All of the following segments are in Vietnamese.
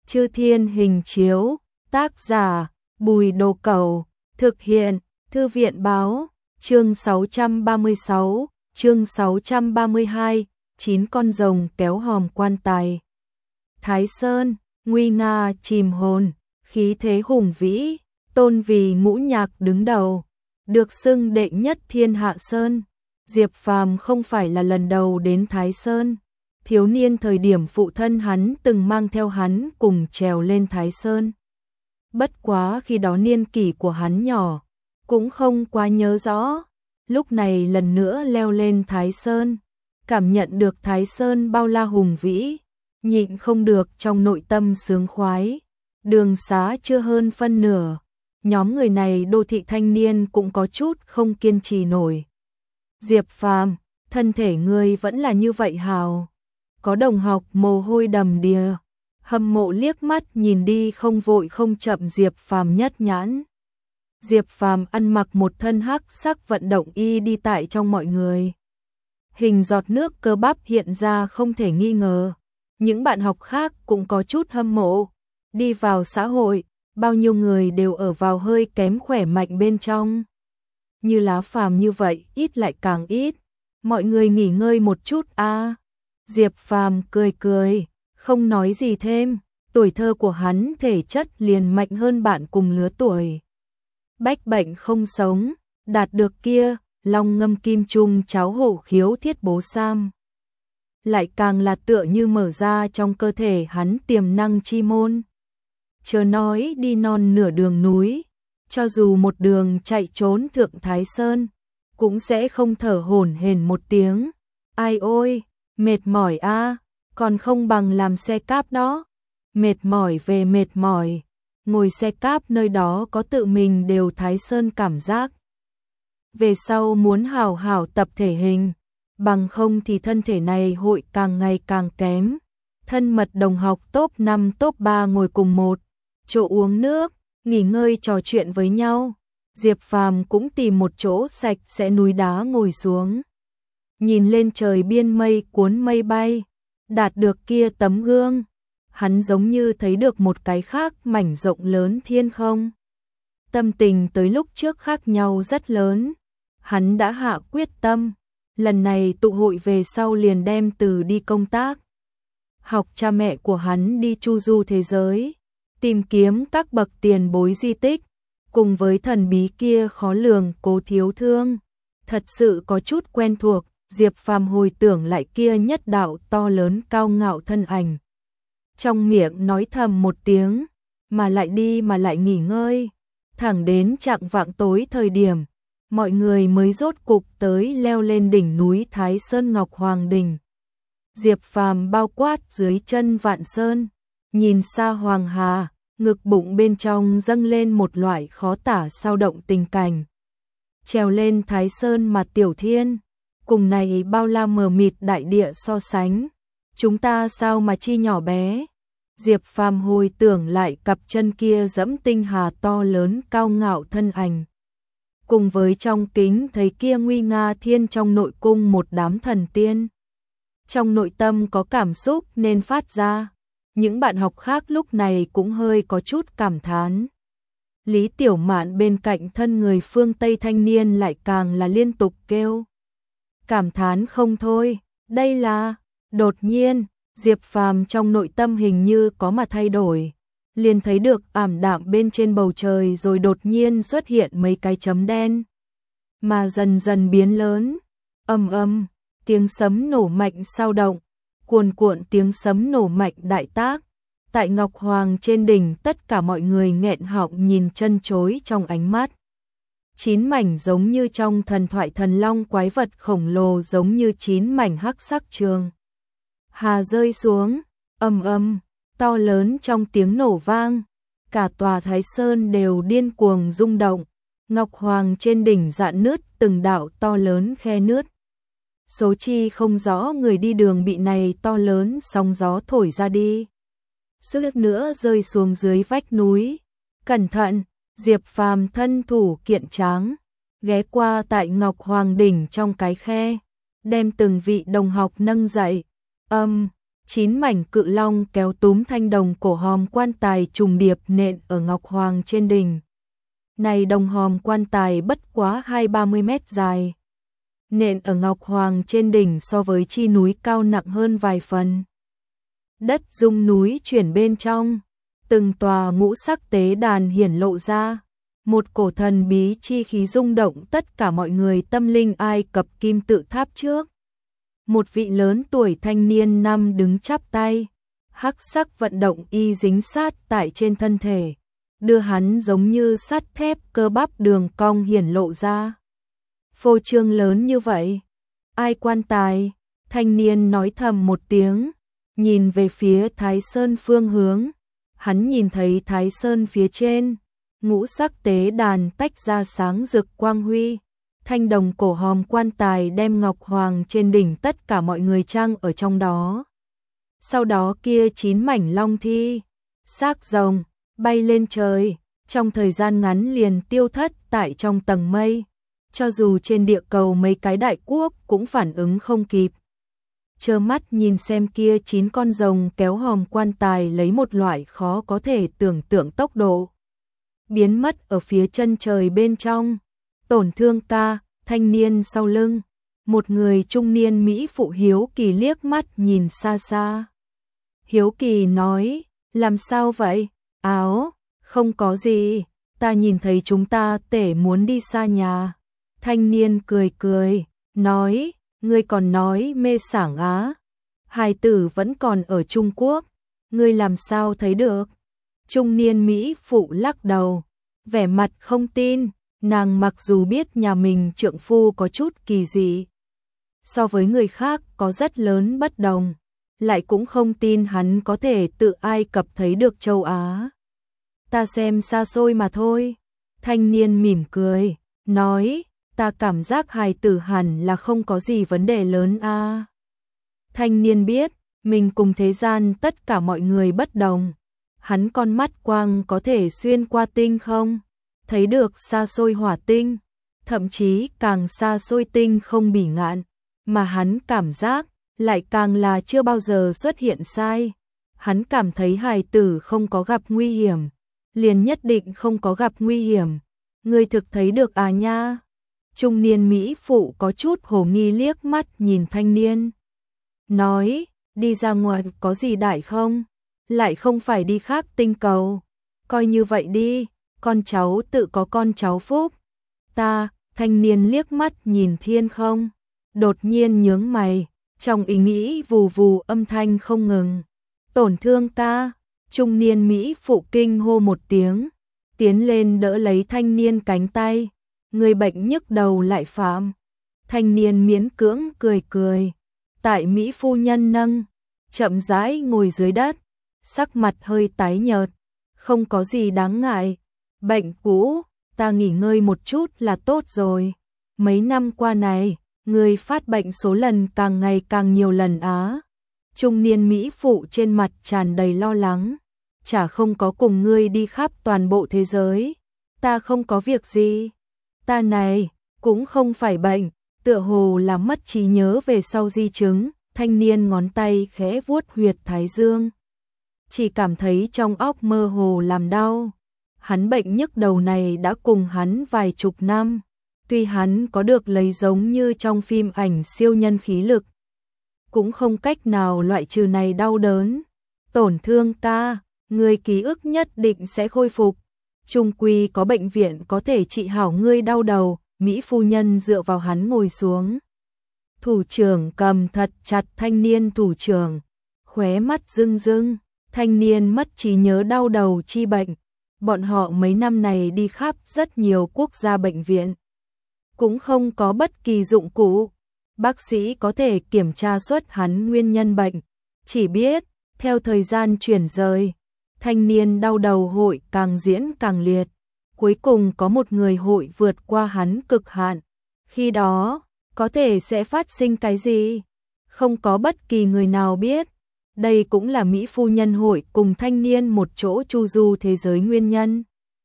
Chư Thiên Hình Chiếu, tác giả Bùi Đồ Cẩu, thực hiện Thư viện Báo, chương 636, chương 632, 9 con rồng kéo hòm quan tài. Thái Sơn, nguy nga chìm hồn, khí thế hùng vĩ, tôn vì ngũ nhạc đứng đầu, được xưng đệ nhất thiên hạ sơn. Diệp Phàm không phải là lần đầu đến Thái Sơn. Thiếu niên thời điểm phụ thân hắn từng mang theo hắn cùng trèo lên Thái Sơn. Bất quá khi đó niên kỷ của hắn nhỏ, cũng không quá nhớ rõ. Lúc này lần nữa leo lên Thái Sơn, cảm nhận được Thái Sơn bao la hùng vĩ, nhịn không được trong nội tâm sướng khoái. Đường xá chưa hơn phân nửa, nhóm người này đô thị thanh niên cũng có chút không kiên trì nổi. Diệp Phàm, thân thể ngươi vẫn là như vậy hào. Có đồng học mồ hôi đầm đìa, hâm mộ liếc mắt nhìn đi không vội không chậm Diệp Phàm nhất nhãn. Diệp Phàm ăn mặc một thân hắc sắc vận động y đi tại trong mọi người. Hình giọt nước cơ bắp hiện ra không thể nghi ngờ. Những bạn học khác cũng có chút hâm mộ. Đi vào xã hội, bao nhiêu người đều ở vào hơi kém khỏe mạnh bên trong. Như lá Phàm như vậy, ít lại càng ít. Mọi người nghỉ ngơi một chút a. Diệp Phàm cười cười, không nói gì thêm. Tuổi thơ của hắn thể chất liền mạnh hơn bạn cùng lứa tuổi. Bách bệnh không sống, đạt được kia, long ngâm kim trung cháo hổ khiếu thiết bố sam. Lại càng là tựa như mở ra trong cơ thể hắn tiềm năng chi môn. Chớ nói đi non nửa đường núi, cho dù một đường chạy trốn thượng Thái Sơn, cũng sẽ không thở hổn hển một tiếng. Ai ôi, mệt mỏi a, còn không bằng làm xe cáp đó. Mệt mỏi về mệt mỏi, ngồi xe cáp nơi đó có tự mình đều Thái Sơn cảm giác. Về sau muốn hào hảo tập thể hình, bằng không thì thân thể này hội càng ngày càng kém. Thân mật đồng học top 5 top 3 ngồi cùng một chỗ uống nước, nghỉ ngơi trò chuyện với nhau. Diệp Phàm cũng tìm một chỗ sạch sẽ núi đá ngồi xuống. Nhìn lên trời biên mây cuốn mây bay, đạt được kia tấm gương, hắn giống như thấy được một cái khác mảnh rộng lớn thiên không. Tâm tình tới lúc trước khác nhau rất lớn, hắn đã hạ quyết tâm, lần này tụ hội về sau liền đem từ đi công tác. Học cha mẹ của hắn đi chu du thế giới, tìm kiếm các bậc tiền bối di tích, cùng với thần bí kia khó lường Cố Thiếu Thương. Thật sự có chút quen thuộc. Diệp Phàm hồi tưởng lại kia nhất đạo to lớn cao ngạo thân ảnh. Trong miệng nói thầm một tiếng, mà lại đi mà lại nghỉ ngơi. Thẳng đến chạng vạng tối thời điểm, mọi người mới rốt cục tới leo lên đỉnh núi Thái Sơn Ngọc Hoàng Đình. Diệp Phàm bao quát dưới chân Vạn Sơn, nhìn xa Hoàng Hà, ngực bụng bên trong dâng lên một loại khó tả sao động tình cảnh. Trèo lên Thái Sơn mà Tiểu Thiên, cùng này bao la mờ mịt đại địa so sánh, chúng ta sao mà chi nhỏ bé. Diệp Phàm hồi tưởng lại cặp chân kia dẫm tinh hà to lớn cao ngạo thân ảnh. Cùng với trong kính thấy kia nguy nga thiên trong nội cung một đám thần tiên. Trong nội tâm có cảm xúc nên phát ra. Những bạn học khác lúc này cũng hơi có chút cảm thán. Lý Tiểu Mạn bên cạnh thân người phương Tây thanh niên lại càng là liên tục kêu. Cảm thán không thôi, đây là... Đột nhiên, Diệp Phàm trong nội tâm hình như có mà thay đổi. Liền thấy được ảm đạm bên trên bầu trời rồi đột nhiên xuất hiện mấy cái chấm đen. Mà dần dần biến lớn. Ầm ầm, tiếng sấm nổ mạnh sao động. Cuồn cuộn tiếng sấm nổ mạnh đại tác. Tại Ngọc Hoàng trên đỉnh tất cả mọi người nghẹn họng nhìn chân chối trong ánh mắt. 9 mảnh giống như trong thần thoại thần long quái vật khổng lồ giống như 9 mảnh hắc sắc trường hà rơi xuống, ầm ầm, to lớn trong tiếng nổ vang, cả tòa Thái Sơn đều điên cuồng rung động. Ngọc Hoàng trên đỉnh rạn nứt từng đạo to lớn khe nứt. Số chi không rõ người đi đường bị này to lớn sóng gió thổi ra đi. Suýt nữa rơi xuống dưới vách núi. Cẩn thận! Diệp Phàm thân thủ kiện tráng, ghé qua tại Ngọc Hoàng đỉnh trong cái khe, đem từng vị đồng học nâng dậy. 9 mảnh cự long kéo túm thanh đồng cổ hòm quan tài trùng điệp nện ở ngọc hoàng trên đỉnh. Này đồng hòm quan tài bất quá 20-30 mét dài. Nện ở ngọc hoàng trên đỉnh so với chi núi cao nặng hơn vài phần. Đất rung núi chuyển bên trong, từng tòa ngũ sắc tế đàn hiển lộ ra. Một cổ thần bí chi khí rung động tất cả mọi người tâm linh Ai Cập kim tự tháp trước. Một vị lớn tuổi thanh niên nam đứng chắp tay, hắc sắc vận động y dính sát tại trên thân thể, đưa hắn giống như sắt thép cơ bắp đường cong hiển lộ ra. Phô trương lớn như vậy, ai quan tài? Thanh niên nói thầm một tiếng, nhìn về phía Thái Sơn phương hướng. Hắn nhìn thấy Thái Sơn phía trên, ngũ sắc tế đàn tách ra sáng rực quang huy. Thanh đồng cổ hòm quan tài đem ngọc hoàng trên đỉnh tất cả mọi người trang ở trong đó. Sau đó kia 9 mảnh long thi, xác rồng, bay lên trời, trong thời gian ngắn liền tiêu thất tại trong tầng mây. Cho dù trên địa cầu mấy cái đại quốc cũng phản ứng không kịp. Trơ mắt nhìn xem kia 9 con rồng kéo hòm quan tài lấy một loại khó có thể tưởng tượng tốc độ. Biến mất ở phía chân trời bên trong. Tổn Thương ca, thanh niên sau lưng. Một người trung niên Mỹ phụ hiếu kỳ liếc mắt nhìn xa xa. Hiếu kỳ nói, làm sao vậy? Áo, không có gì, ta nhìn thấy chúng ta tể muốn đi xa nhà. Thanh niên cười cười, nói, ngươi còn nói mê sảng á. Hài tử vẫn còn ở Trung Quốc, ngươi làm sao thấy được? Trung niên Mỹ phụ lắc đầu, vẻ mặt không tin, nàng mặc dù biết nhà mình trượng phu có chút kỳ dị, so với người khác có rất lớn bất đồng, lại cũng không tin hắn có thể tự Ai Cập thấy được châu Á. Ta xem xa xôi mà thôi. Thanh niên mỉm cười, nói, ta cảm giác hài tử hẳn là không có gì vấn đề lớn a. Thanh niên biết, mình cùng thế gian tất cả mọi người bất đồng. Hắn con mắt quang có thể xuyên qua tinh không, thấy được xa xôi hỏa tinh, thậm chí càng xa xôi tinh không bỉ ngạn, mà hắn cảm giác lại càng là chưa bao giờ xuất hiện sai. Hắn cảm thấy hài tử không có gặp nguy hiểm, liền nhất định không có gặp nguy hiểm. Ngươi thực thấy được à nha? Trung niên Mỹ phụ có chút hồ nghi liếc mắt nhìn thanh niên. Nói, đi ra ngoài có gì đại không? Lại không phải đi khác tinh cầu. Coi như vậy đi, con cháu tự có con cháu phúc. Ta, thanh niên liếc mắt nhìn thiên không. Đột nhiên nhướng mày, trong ý nghĩ vù vù âm thanh không ngừng. Tổn Thương ca, trung niên Mỹ phụ kinh hô một tiếng, tiến lên đỡ lấy thanh niên cánh tay. Người bệnh nhức đầu lại phạm. Thanh niên miễn cưỡng cười cười. Tại Mỹ phu nhân nâng, chậm rãi ngồi dưới đất, sắc mặt hơi tái nhợt. Không có gì đáng ngại. Bệnh cũ, ta nghỉ ngơi một chút là tốt rồi. Mấy năm qua này, người phát bệnh số lần càng ngày càng nhiều lần á. Trung niên Mỹ phụ trên mặt tràn đầy lo lắng. Chả không có cùng ngươi đi khắp toàn bộ thế giới. Ta không có việc gì. Ta này, cũng không phải bệnh, tựa hồ là mất trí nhớ về sau di chứng. Thanh niên ngón tay khẽ vuốt huyệt thái dương. Chỉ cảm thấy trong óc mơ hồ làm đau. Hắn bệnh nhức đầu này đã cùng hắn vài chục năm. Tuy hắn có được lấy giống như trong phim ảnh siêu nhân khí lực, cũng không cách nào loại trừ này đau đớn. Tổn Thương ca, người ký ức nhất định sẽ khôi phục. Trung quy có bệnh viện có thể trị hảo ngươi đau đầu. Mỹ phu nhân dựa vào hắn ngồi xuống. Thủ trưởng cầm thật chặt thanh niên thủ trưởng, khóe mắt rưng rưng. Thanh niên mất trí nhớ đau đầu chi bệnh. Bọn họ mấy năm này đi khắp rất nhiều quốc gia bệnh viện, cũng không có bất kỳ dụng cụ. Bác sĩ có thể kiểm tra xuất hắn nguyên nhân bệnh, chỉ biết theo thời gian chuyển rời, thanh niên đau đầu hội càng diễn càng liệt. Cuối cùng có một người hội vượt qua hắn cực hạn. Khi đó, có thể sẽ phát sinh cái gì? Không có bất kỳ người nào biết. Đây cũng là Mỹ phu nhân hội cùng thanh niên một chỗ chu du thế giới nguyên nhân.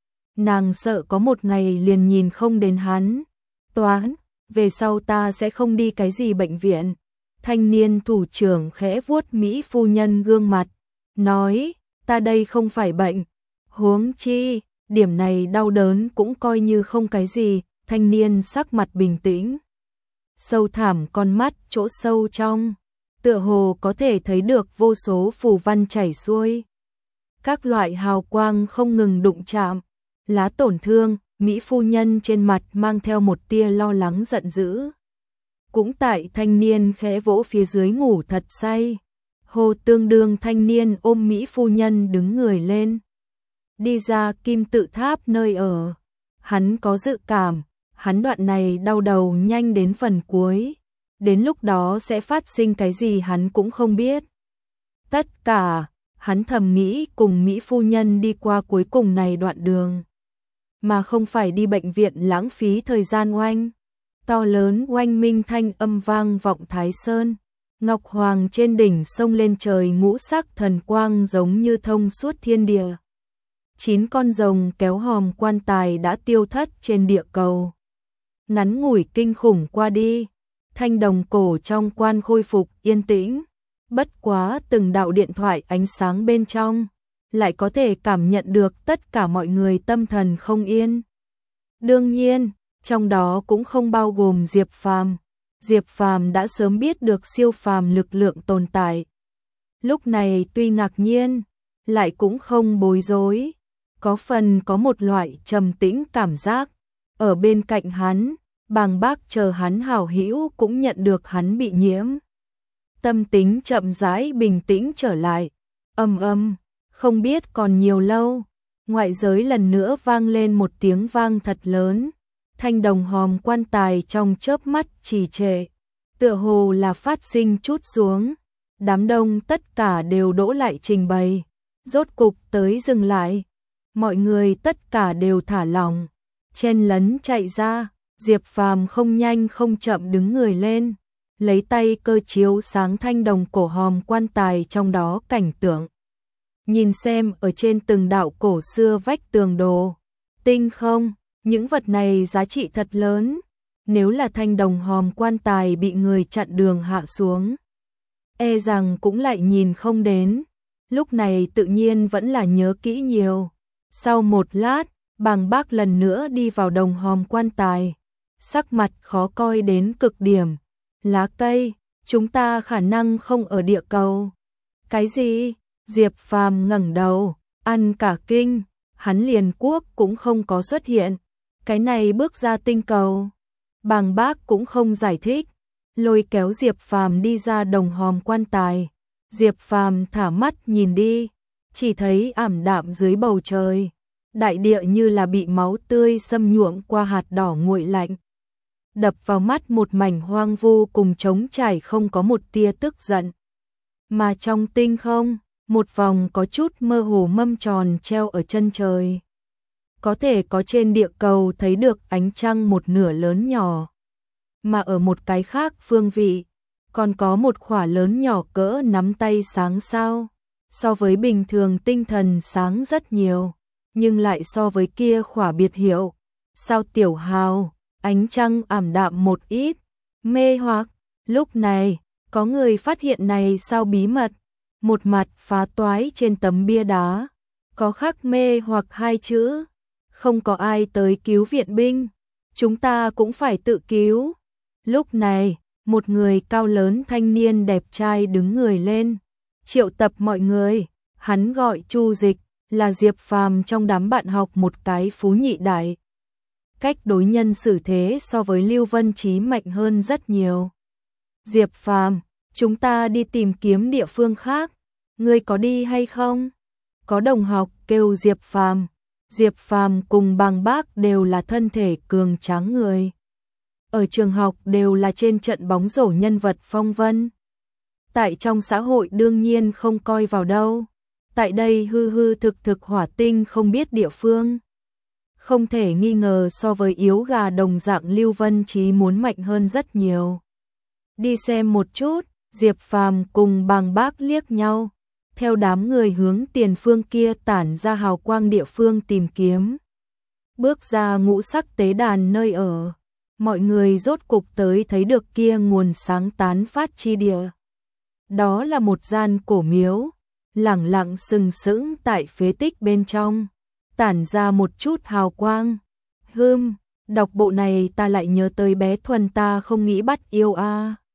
Nàng sợ có một ngày liền nhìn không đến hắn. Toán, về sau ta sẽ không đi cái gì bệnh viện. Thanh niên thủ trưởng khẽ vuốt Mỹ phu nhân gương mặt, nói, ta đây không phải bệnh, huống chi, điểm này đau đớn cũng coi như không cái gì. Thanh niên sắc mặt bình tĩnh, sâu thẳm con mắt chỗ sâu trong, tựa hồ có thể thấy được vô số phù văn chảy xuôi. Các loại hào quang không ngừng đụng chạm, lá tổn thương, Mỹ phu nhân trên mặt mang theo một tia lo lắng giận dữ. Cũng tại thanh niên khẽ vỗ phía dưới ngủ thật say. Hồ Tương Đương thanh niên ôm Mỹ phu nhân đứng người lên, đi ra kim tự tháp nơi ở. Hắn có dự cảm, hắn đoạn này đau đầu nhanh đến phần cuối, đến lúc đó sẽ phát sinh cái gì hắn cũng không biết. Tất cả, hắn thầm nghĩ cùng Mỹ phu nhân đi qua cuối cùng này đoạn đường, mà không phải đi bệnh viện lãng phí thời gian oanh. To lớn oanh minh thanh âm vang vọng Thái Sơn, Ngọc Hoàng trên đỉnh sông lên trời ngũ sắc thần quang giống như thông suốt thiên địa. 9 con rồng kéo hòm quan tài đã tiêu thất trên địa cầu. Ngắn ngủi kinh khủng qua đi, thanh đồng cổ trong quan khôi phục yên tĩnh. Bất quá từng đạo điện thoại ánh sáng bên trong, lại có thể cảm nhận được tất cả mọi người tâm thần không yên. Đương nhiên, trong đó cũng không bao gồm Diệp Phàm. Diệp Phàm đã sớm biết được siêu phàm lực lượng tồn tại. Lúc này tuy ngạc nhiên, lại cũng không bối rối, có phần có một loại trầm tĩnh cảm giác. Ở bên cạnh hắn, Bàng Bác chờ hắn hảo hữu cũng nhận được hắn bị nhiễm. Tâm tính chậm rãi bình tĩnh trở lại. Không biết còn nhiều lâu, ngoại giới lần nữa vang lên một tiếng vang thật lớn. Thanh đồng hòm quan tài trong chớp mắt trì trệ, tựa hồ là phát sinh chút xuống. Đám đông tất cả đều đỗ lại trình bày, rốt cục tới dừng lại. Mọi người tất cả đều thả lỏng, chen lấn chạy ra. Diệp Phàm không nhanh không chậm đứng người lên, lấy tay cơ chiếu sáng thanh đồng cổ hòm quan tài trong đó cảnh tượng. Nhìn xem ở trên từng đạo cổ xưa vách tường đồ, tinh không, những vật này giá trị thật lớn. Nếu là thanh đồng hòm quan tài bị người chặn đường hạ xuống, e rằng cũng lại nhìn không đến. Lúc này tự nhiên vẫn là nhớ kỹ nhiều. Sau một lát, Bàng Bác lần nữa đi vào đồng hòm quan tài, sắc mặt khó coi đến cực điểm. Lá cây, chúng ta khả năng không ở địa cầu. Cái gì? Diệp Phàm ngẩng đầu, ăn cả kinh, hắn liền quốc cũng không có xuất hiện. Cái này bước ra tinh cầu. Bàng Bác cũng không giải thích, lôi kéo Diệp Phàm đi ra đồng hòm quan tài. Diệp Phàm thả mắt nhìn đi, chỉ thấy ảm đạm dưới bầu trời, đại địa như là bị máu tươi xâm nhuộm qua hạt đỏ nguội lạnh. Đập vào mắt một mảnh hoang vu cùng trống trải không có một tia tức giận. Mà trong tinh không, một vòng có chút mơ hồ mâm tròn treo ở chân trời. Có thể có trên địa cầu thấy được ánh trăng một nửa lớn nhỏ. Mà ở một cái khác phương vị, còn có một khỏa lớn nhỏ cỡ nắm tay sáng sao. So với bình thường tinh thần sáng rất nhiều, nhưng lại so với kia khỏa biệt hiệu sao tiểu hào, ánh trăng ảm đạm một ít, mê hoặc. Lúc này, có người phát hiện này sao bí mật, một mặt phá toái trên tấm bia đá, có khắc mê hoặc 2 chữ. Không có ai tới cứu viện binh, chúng ta cũng phải tự cứu. Lúc này, một người cao lớn thanh niên đẹp trai đứng người lên, triệu tập mọi người. Hắn gọi Chu Dịch, là Diệp Phàm trong đám bạn học một cái phú nhị đại. Cách đối nhân xử thế so với Lưu Vân Chí mạnh hơn rất nhiều. Diệp Phàm, chúng ta đi tìm kiếm địa phương khác, ngươi có đi hay không? Có đồng học kêu Diệp Phàm. Diệp Phàm cùng Bàng Bác đều là thân thể cường tráng người. Ở trường học đều là trên trận bóng rổ nhân vật phong vân. Tại trong xã hội đương nhiên không coi vào đâu. Tại đây hư hư thực thực hỏa tinh không biết địa phương. Không thể nghi ngờ so với yếu gà đồng dạng Lưu Vân Chí muốn mạnh hơn rất nhiều. Đi xem một chút, Diệp Phàm cùng Bàng Bác liếc nhau. Theo đám người hướng tiền phương kia tản ra hào quang địa phương tìm kiếm. Bước ra ngũ sắc tế đàn nơi ở. mọi người rốt cục tới thấy được kia nguồn sáng tán phát chi địa. Đó là một gian cổ miếu, lẳng lặng sừng sững tại phế tích bên trong, tản ra một chút hào quang. Đọc bộ này ta lại nhớ tới bé Thuần ta không nghĩ bắt yêu a.